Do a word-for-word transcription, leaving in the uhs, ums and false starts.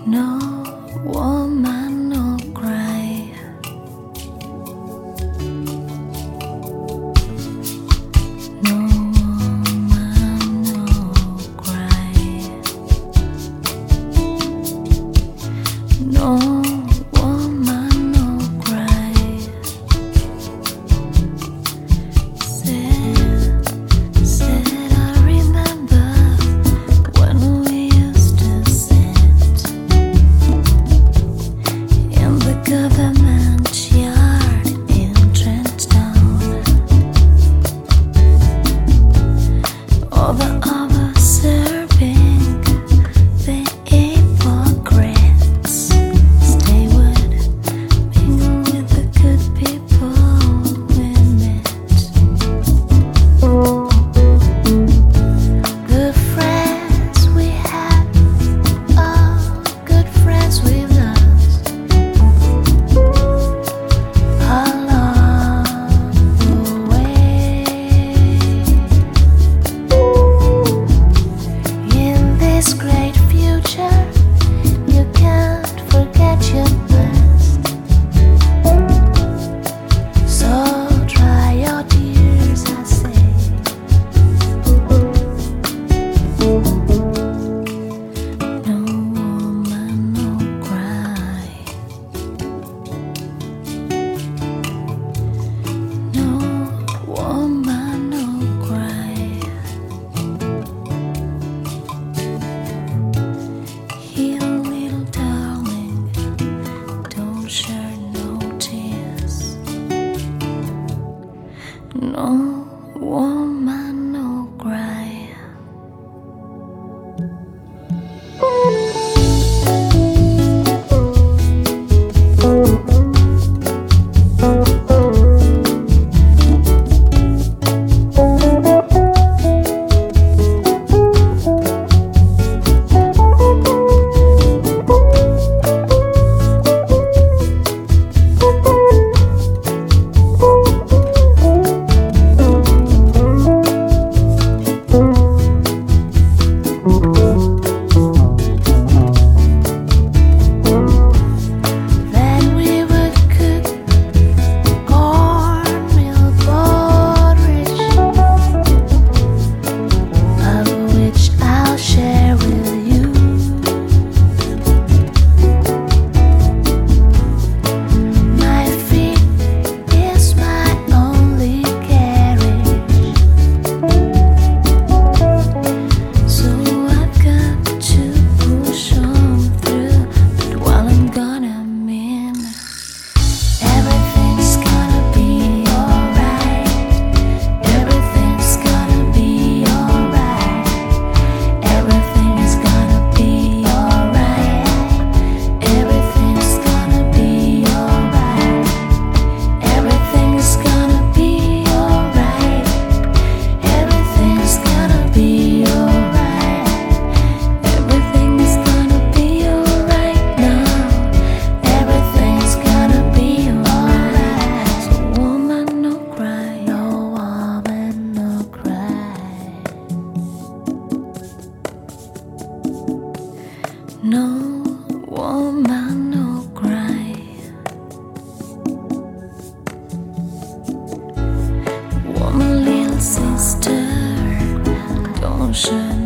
No woman, no cry. No woman, no cry. No woman, no cry. Said, said I remember when we used to sit in the government yard in Trenchtown. All the others serving the hypocrites. Stay would mingle with the good people we met. Good friends we had, oh, good friends we've lost along the way. In this great future, you can't forget your past. So dry your tears, I say. No woman, no cry. No woman, no cry. Here, little darling, don't shed no tears. No woman, no cry. Then we would cook cornmeal porridge, of which I'll share with you. My feet is my only carriage, so I've got to push on through. But while I'm gone, I mean everything's gonna be alright. Everything's gonna be alright. Everything's gonna be alright. Everything's gonna be alright. Everything's gonna be alright. Everything's gonna be alright. Everything's gonna be alright now. Everything's gonna be alright. So woman, no cry. No woman, no cry. No woman, no cry. Woman, little sister, don't shed